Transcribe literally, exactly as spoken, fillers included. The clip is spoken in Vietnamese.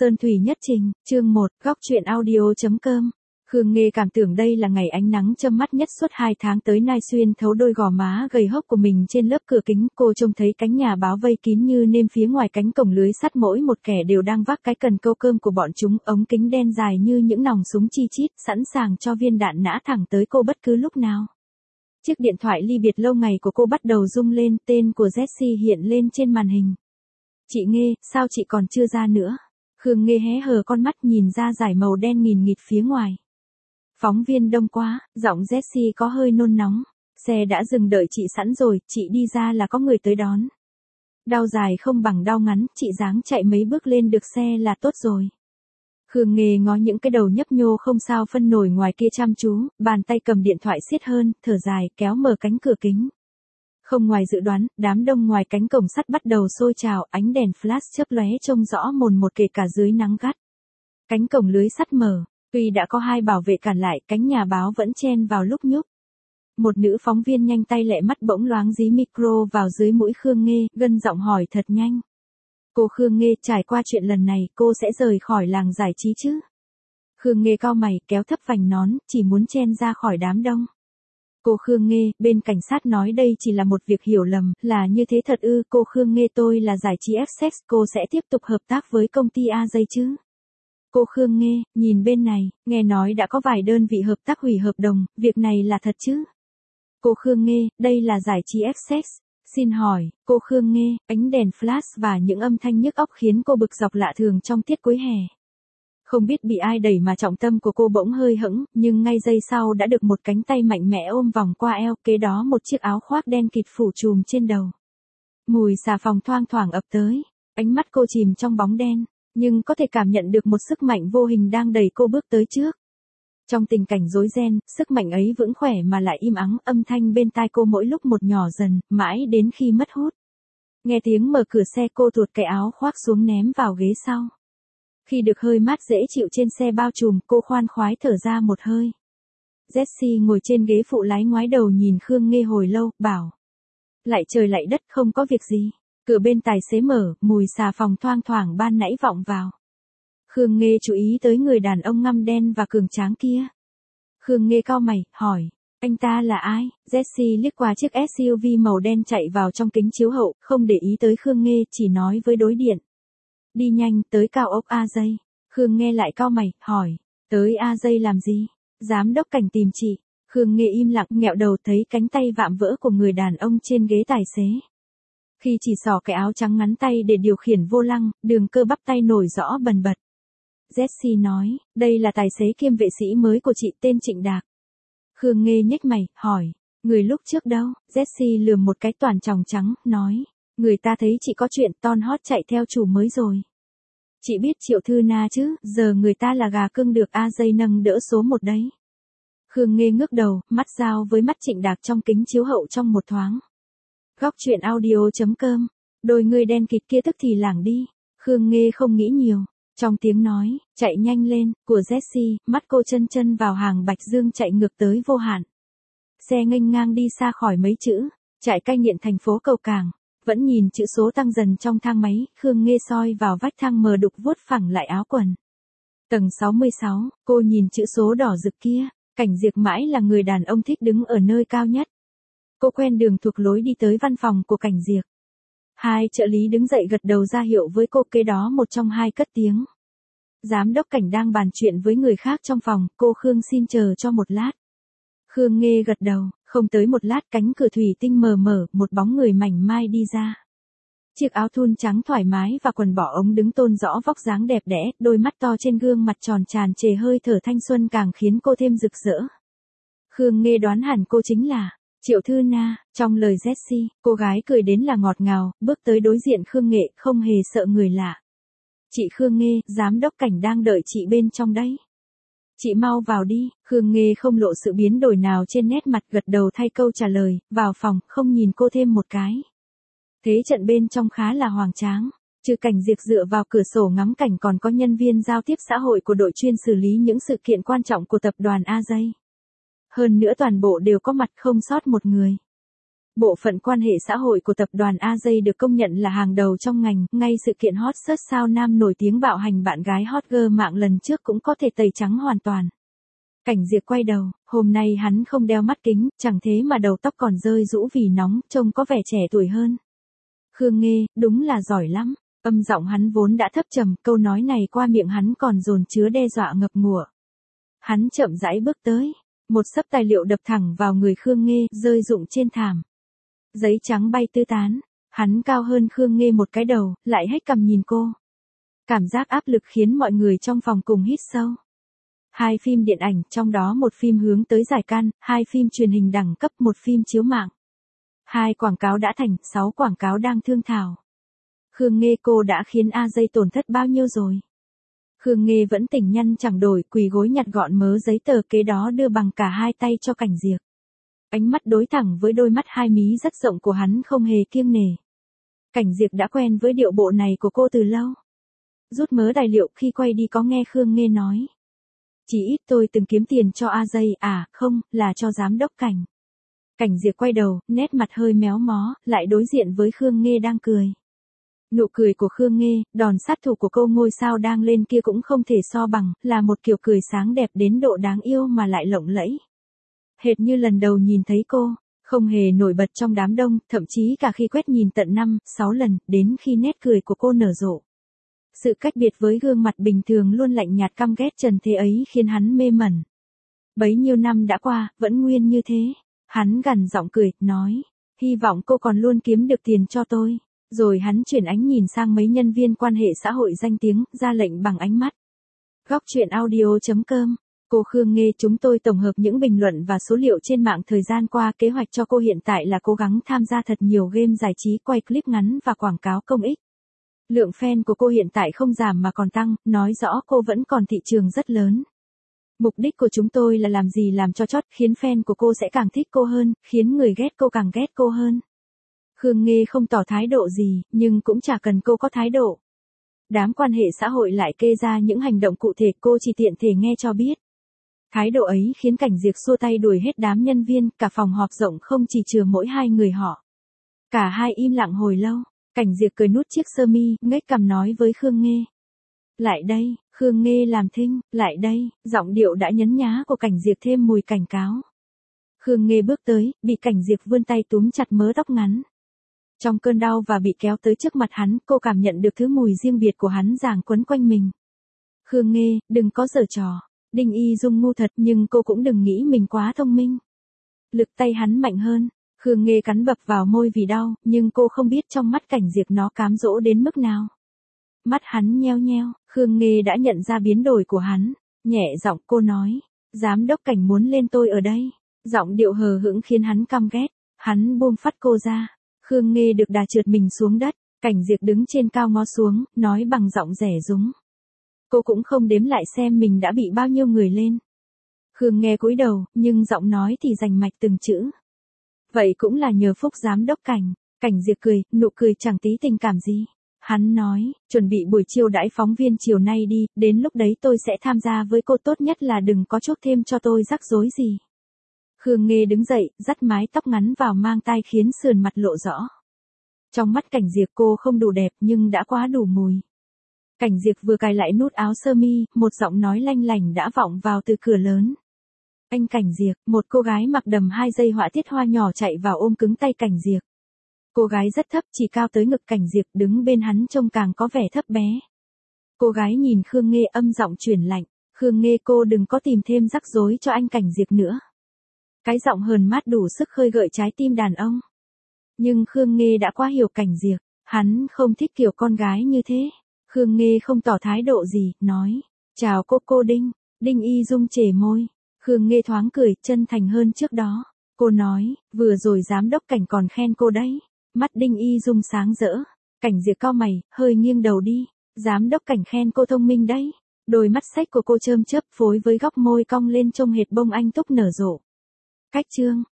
Sơn thủy nhất trình, chương một, góc truyện audio.com. Khương Nghê cảm tưởng đây là ngày ánh nắng châm mắt nhất suốt hai tháng tới nay, xuyên thấu đôi gò má gầy hốc của mình trên lớp cửa kính, cô trông thấy cánh nhà báo vây kín như nêm phía ngoài cánh cổng lưới sắt, mỗi một kẻ đều đang vác cái cần câu cơm của bọn chúng, ống kính đen dài như những nòng súng chi chít, sẵn sàng cho viên đạn nã thẳng tới cô bất cứ lúc nào. Chiếc điện thoại ly biệt lâu ngày của cô bắt đầu rung lên, tên của Jessie hiện lên trên màn hình. Chị Nghê, sao chị còn chưa ra nữa? Khương Nghê hé hờ con mắt nhìn ra dải màu đen nghìn nghịt phía ngoài. Phóng viên đông quá, giọng Jessie có hơi nôn nóng. Xe đã dừng đợi chị sẵn rồi, chị đi ra là có người tới đón. Đau dài không bằng đau ngắn, chị dáng chạy mấy bước lên được xe là tốt rồi. Khương Nghê ngó những cái đầu nhấp nhô không sao phân nổi ngoài kia chăm chú, bàn tay cầm điện thoại siết hơn, thở dài, kéo mở cánh cửa kính. Không ngoài dự đoán, đám đông ngoài cánh cổng sắt bắt đầu sôi trào, ánh đèn flash chớp lóe trông rõ mồn một kể cả dưới nắng gắt. Cánh cổng lưới sắt mở, tuy đã có hai bảo vệ cản lại, cánh nhà báo vẫn chen vào lúc nhúc. Một nữ phóng viên nhanh tay lẹ mắt bỗng loáng dí micro vào dưới mũi Khương Nghê, gân giọng hỏi thật nhanh. Cô Khương Nghê, trải qua chuyện lần này, cô sẽ rời khỏi làng giải trí chứ? Khương Nghê cau mày, kéo thấp vành nón, chỉ muốn chen ra khỏi đám đông. Cô Khương Nghê, bên cảnh sát nói đây chỉ là một việc hiểu lầm, là như thế thật ư? Cô Khương Nghê, tôi là giải trí F-Sex, cô sẽ tiếp tục hợp tác với công ty a gi chứ? Cô Khương Nghê, nhìn bên này, nghe nói đã có vài đơn vị hợp tác hủy hợp đồng, việc này là thật chứ? Cô Khương Nghê, đây là giải trí F-Sex. Xin hỏi, cô Khương Nghê, ánh đèn flash và những âm thanh nhức óc khiến cô bực dọc lạ thường trong tiết cuối hè. Không biết bị ai đẩy mà trọng tâm của cô bỗng hơi hững, nhưng ngay giây sau đã được một cánh tay mạnh mẽ ôm vòng qua eo, kế đó một chiếc áo khoác đen kịt phủ trùm trên đầu. Mùi xà phòng thoang thoảng ập tới, ánh mắt cô chìm trong bóng đen, nhưng có thể cảm nhận được một sức mạnh vô hình đang đẩy cô bước tới trước. Trong tình cảnh rối ren, sức mạnh ấy vững khỏe mà lại im ắng, âm thanh bên tai cô mỗi lúc một nhỏ dần, mãi đến khi mất hút. Nghe tiếng mở cửa xe, cô tuột cái áo khoác xuống ném vào ghế sau. Khi được hơi mát dễ chịu trên xe bao trùm, cô khoan khoái thở ra một hơi. Jessie ngồi trên ghế phụ lái ngoái đầu nhìn Khương Nghê hồi lâu, bảo. Lại trời lại đất, không có việc gì. Cửa bên tài xế mở, mùi xà phòng thoang thoảng ban nãy vọng vào. Khương Nghê chú ý tới người đàn ông ngăm đen và cường tráng kia. Khương Nghê cau mày, hỏi, anh ta là ai? Jessie liếc qua chiếc ét u vê màu đen chạy vào trong kính chiếu hậu, không để ý tới Khương Nghê, chỉ nói với đối điện. Đi nhanh, tới cao ốc a gi. Khương Nghê lại cau mày, hỏi, tới a gi làm gì? Giám đốc cảnh tìm chị. Khương Nghê im lặng, nghẹo đầu thấy cánh tay vạm vỡ của người đàn ông trên ghế tài xế. Khi chỉ xỏ cái áo trắng ngắn tay để điều khiển vô lăng, đường cơ bắp tay nổi rõ bần bật. Jessie nói, đây là tài xế kiêm vệ sĩ mới của chị, tên Trịnh Đạc. Khương Nghê nhếch mày, hỏi, người lúc trước đâu? Jessie lườm một cái toàn tròng trắng, nói, người ta thấy chị có chuyện ton hót chạy theo chủ mới rồi. Chị biết Triệu Thư Na chứ, giờ người ta là gà cưng được a gi nâng đỡ số một đấy. Khương Nghê ngước đầu, mắt giao với mắt Trịnh Đạc trong kính chiếu hậu trong một thoáng. Góc truyện audio.com, đôi người đen kịt kia tức thì lảng đi. Khương Nghê không nghĩ nhiều. Trong tiếng nói, chạy nhanh lên, của Jessie, mắt cô chân chân vào hàng Bạch Dương chạy ngược tới vô hạn. Xe nghênh ngang đi xa khỏi mấy chữ, trại cai nghiện thành phố Cầu Cảng. Vẫn nhìn chữ số tăng dần trong thang máy, Khương Nghê soi vào vách thang mờ đục vuốt phẳng lại áo quần. Tầng sáu mươi sáu, cô nhìn chữ số đỏ rực kia, Cảnh Diệp mãi là người đàn ông thích đứng ở nơi cao nhất. Cô quen đường thuộc lối đi tới văn phòng của Cảnh Diệp. Hai trợ lý đứng dậy gật đầu ra hiệu với cô, kế đó một trong hai cất tiếng. Giám đốc Cảnh đang bàn chuyện với người khác trong phòng, cô Khương xin chờ cho một lát. Khương Nghê gật đầu, không tới một lát cánh cửa thủy tinh mờ mở, một bóng người mảnh mai đi ra. Chiếc áo thun trắng thoải mái và quần bỏ ống đứng tôn rõ vóc dáng đẹp đẽ, đôi mắt to trên gương mặt tròn tràn trề hơi thở thanh xuân càng khiến cô thêm rực rỡ. Khương Nghê đoán hẳn cô chính là Triệu Thư Na. Trong lời Jessie, cô gái cười đến là ngọt ngào, bước tới đối diện Khương Nghê, không hề sợ người lạ. Chị Khương Nghê, giám đốc Cảnh đang đợi chị bên trong đấy. Chị mau vào đi. Khương Nghê không lộ sự biến đổi nào trên nét mặt, gật đầu thay câu trả lời, vào phòng, không nhìn cô thêm một cái. Thế trận bên trong khá là hoành tráng. Trừ Cảnh Diệp dựa vào cửa sổ ngắm cảnh, còn có nhân viên giao tiếp xã hội của đội chuyên xử lý những sự kiện quan trọng của tập đoàn a gi. Hơn nữa toàn bộ đều có mặt, không sót một người. Bộ phận quan hệ xã hội của tập đoàn a gi được công nhận là hàng đầu trong ngành, ngay sự kiện hot search sao nam nổi tiếng bạo hành bạn gái hot girl mạng lần trước cũng có thể tẩy trắng hoàn toàn. Cảnh Diệp quay đầu, hôm nay hắn không đeo mắt kính, chẳng thế mà đầu tóc còn rơi rũ vì nóng, trông có vẻ trẻ tuổi hơn. Khương Nghê, đúng là giỏi lắm. Âm giọng hắn vốn đã thấp trầm, câu nói này qua miệng hắn còn dồn chứa đe dọa ngập ngụa. Hắn chậm rãi bước tới, một xấp tài liệu đập thẳng vào người Khương Nghê, rơi rụng trên thảm. Giấy trắng bay tứ tán, hắn cao hơn Khương Nghê một cái đầu, lại hết cằm nhìn cô. Cảm giác áp lực khiến mọi người trong phòng cùng hít sâu. Hai phim điện ảnh, trong đó một phim hướng tới giải can, hai phim truyền hình đẳng cấp, một phim chiếu mạng. Hai quảng cáo đã thành, sáu quảng cáo đang thương thảo. Khương Nghê, cô đã khiến a gi tổn thất bao nhiêu rồi? Khương Nghê vẫn tỉnh nhăn chẳng đổi, quỳ gối nhặt gọn mớ giấy tờ kế đó đưa bằng cả hai tay cho Cảnh Diệp. Ánh mắt đối thẳng với đôi mắt hai mí rất rộng của hắn không hề kiêng nể. Cảnh Diệp đã quen với điệu bộ này của cô từ lâu. Rút mớ tài liệu khi quay đi có nghe Khương Nghê nói. Chỉ ít tôi từng kiếm tiền cho a gi, à, không, là cho giám đốc Cảnh. Cảnh Diệp quay đầu, nét mặt hơi méo mó, lại đối diện với Khương Nghê đang cười. Nụ cười của Khương Nghê, đòn sát thủ của cô ngôi sao đang lên kia cũng không thể so bằng, là một kiểu cười sáng đẹp đến độ đáng yêu mà lại lộng lẫy. Hệt như lần đầu nhìn thấy cô, không hề nổi bật trong đám đông, thậm chí cả khi quét nhìn tận năm, sáu lần, đến khi nét cười của cô nở rộ. Sự cách biệt với gương mặt bình thường luôn lạnh nhạt căm ghét trần thế ấy khiến hắn mê mẩn. Bấy nhiêu năm đã qua, vẫn nguyên như thế. Hắn gằn giọng cười, nói, hy vọng cô còn luôn kiếm được tiền cho tôi. Rồi hắn chuyển ánh nhìn sang mấy nhân viên quan hệ xã hội danh tiếng, ra lệnh bằng ánh mắt. Góc truyện audio chấm com. Cô Khương Nghê, chúng tôi tổng hợp những bình luận và số liệu trên mạng thời gian qua. Kế hoạch cho cô hiện tại là cố gắng tham gia thật nhiều game giải trí, quay clip ngắn và quảng cáo công ích. Lượng fan của cô hiện tại không giảm mà còn tăng, nói rõ cô vẫn còn thị trường rất lớn. Mục đích của chúng tôi là làm gì làm cho chót, khiến fan của cô sẽ càng thích cô hơn, khiến người ghét cô càng ghét cô hơn. Khương Nghê không tỏ thái độ gì, nhưng cũng chả cần cô có thái độ. Đám quan hệ xã hội lại kê ra những hành động cụ thể, cô chỉ tiện thể nghe cho biết. Thái độ ấy khiến Cảnh Diệp xua tay đuổi hết đám nhân viên, cả phòng họp rộng không chỉ chừa mỗi hai người họ. Cả hai im lặng hồi lâu, Cảnh Diệp cười nút chiếc sơ mi, ngếch cằm nói với Khương Nghê. Lại đây, Khương Nghê làm thinh, lại đây, giọng điệu đã nhấn nhá của Cảnh Diệp thêm mùi cảnh cáo. Khương Nghê bước tới, bị Cảnh Diệp vươn tay túm chặt mớ tóc ngắn. Trong cơn đau và bị kéo tới trước mặt hắn, cô cảm nhận được thứ mùi riêng biệt của hắn giằng quấn quanh mình. Khương Nghê, đừng có giở trò. Đinh Y Dung ngu thật nhưng cô cũng đừng nghĩ mình quá thông minh. Lực tay hắn mạnh hơn. Khương Nghê cắn bập vào môi vì đau, nhưng cô không biết trong mắt Cảnh Diệp nó cám dỗ đến mức nào. Mắt hắn nheo nheo, Khương Nghê đã nhận ra biến đổi của hắn. Nhẹ giọng cô nói, giám đốc Cảnh muốn lên tôi ở đây. Giọng điệu hờ hững khiến hắn căm ghét. Hắn buông phắt cô ra. Khương Nghê được đà trượt mình xuống đất. Cảnh Diệp đứng trên cao ngó xuống, nói bằng giọng rẻ rúng. Cô cũng không đếm lại xem mình đã bị bao nhiêu người lên. Khương nghe cúi đầu, nhưng giọng nói thì rành mạch từng chữ. Vậy cũng là nhờ phúc giám đốc Cảnh. Cảnh Diệp cười, nụ cười chẳng tí tình cảm gì. Hắn nói, chuẩn bị buổi chiêu đãi phóng viên chiều nay đi, đến lúc đấy tôi sẽ tham gia với cô, tốt nhất là đừng có chuốc thêm cho tôi rắc rối gì. Khương Nghê đứng dậy, dắt mái tóc ngắn vào mang tai khiến sườn mặt lộ rõ. Trong mắt Cảnh Diệp cô không đủ đẹp nhưng đã quá đủ mùi. Cảnh Diệp vừa cài lại nút áo sơ mi, một giọng nói lanh lảnh đã vọng vào từ cửa lớn. Anh Cảnh Diệp, một cô gái mặc đầm hai dây họa tiết hoa nhỏ chạy vào ôm cứng tay Cảnh Diệp. Cô gái rất thấp, chỉ cao tới ngực Cảnh Diệp, đứng bên hắn trông càng có vẻ thấp bé. Cô gái nhìn Khương Nghê, âm giọng chuyển lạnh. Khương Nghê, cô đừng có tìm thêm rắc rối cho anh Cảnh Diệp nữa. Cái giọng hờn mát đủ sức khơi gợi trái tim đàn ông. Nhưng Khương Nghê đã quá hiểu Cảnh Diệp, hắn không thích kiểu con gái như thế. Khương Nghê không tỏ thái độ gì, nói, chào cô cô Đinh. Đinh Y Dung chề môi. Khương Nghê thoáng cười, chân thành hơn trước đó. Cô nói, vừa rồi giám đốc Cảnh còn khen cô đấy. Mắt Đinh Y Dung sáng rỡ. Cảnh Diệp cau mày, hơi nghiêng đầu đi. Giám đốc Cảnh khen cô thông minh đấy. Đôi mắt xách của cô chớm chớp phối với góc môi cong lên trông hệt bông anh túc nở rộ. Cách chương.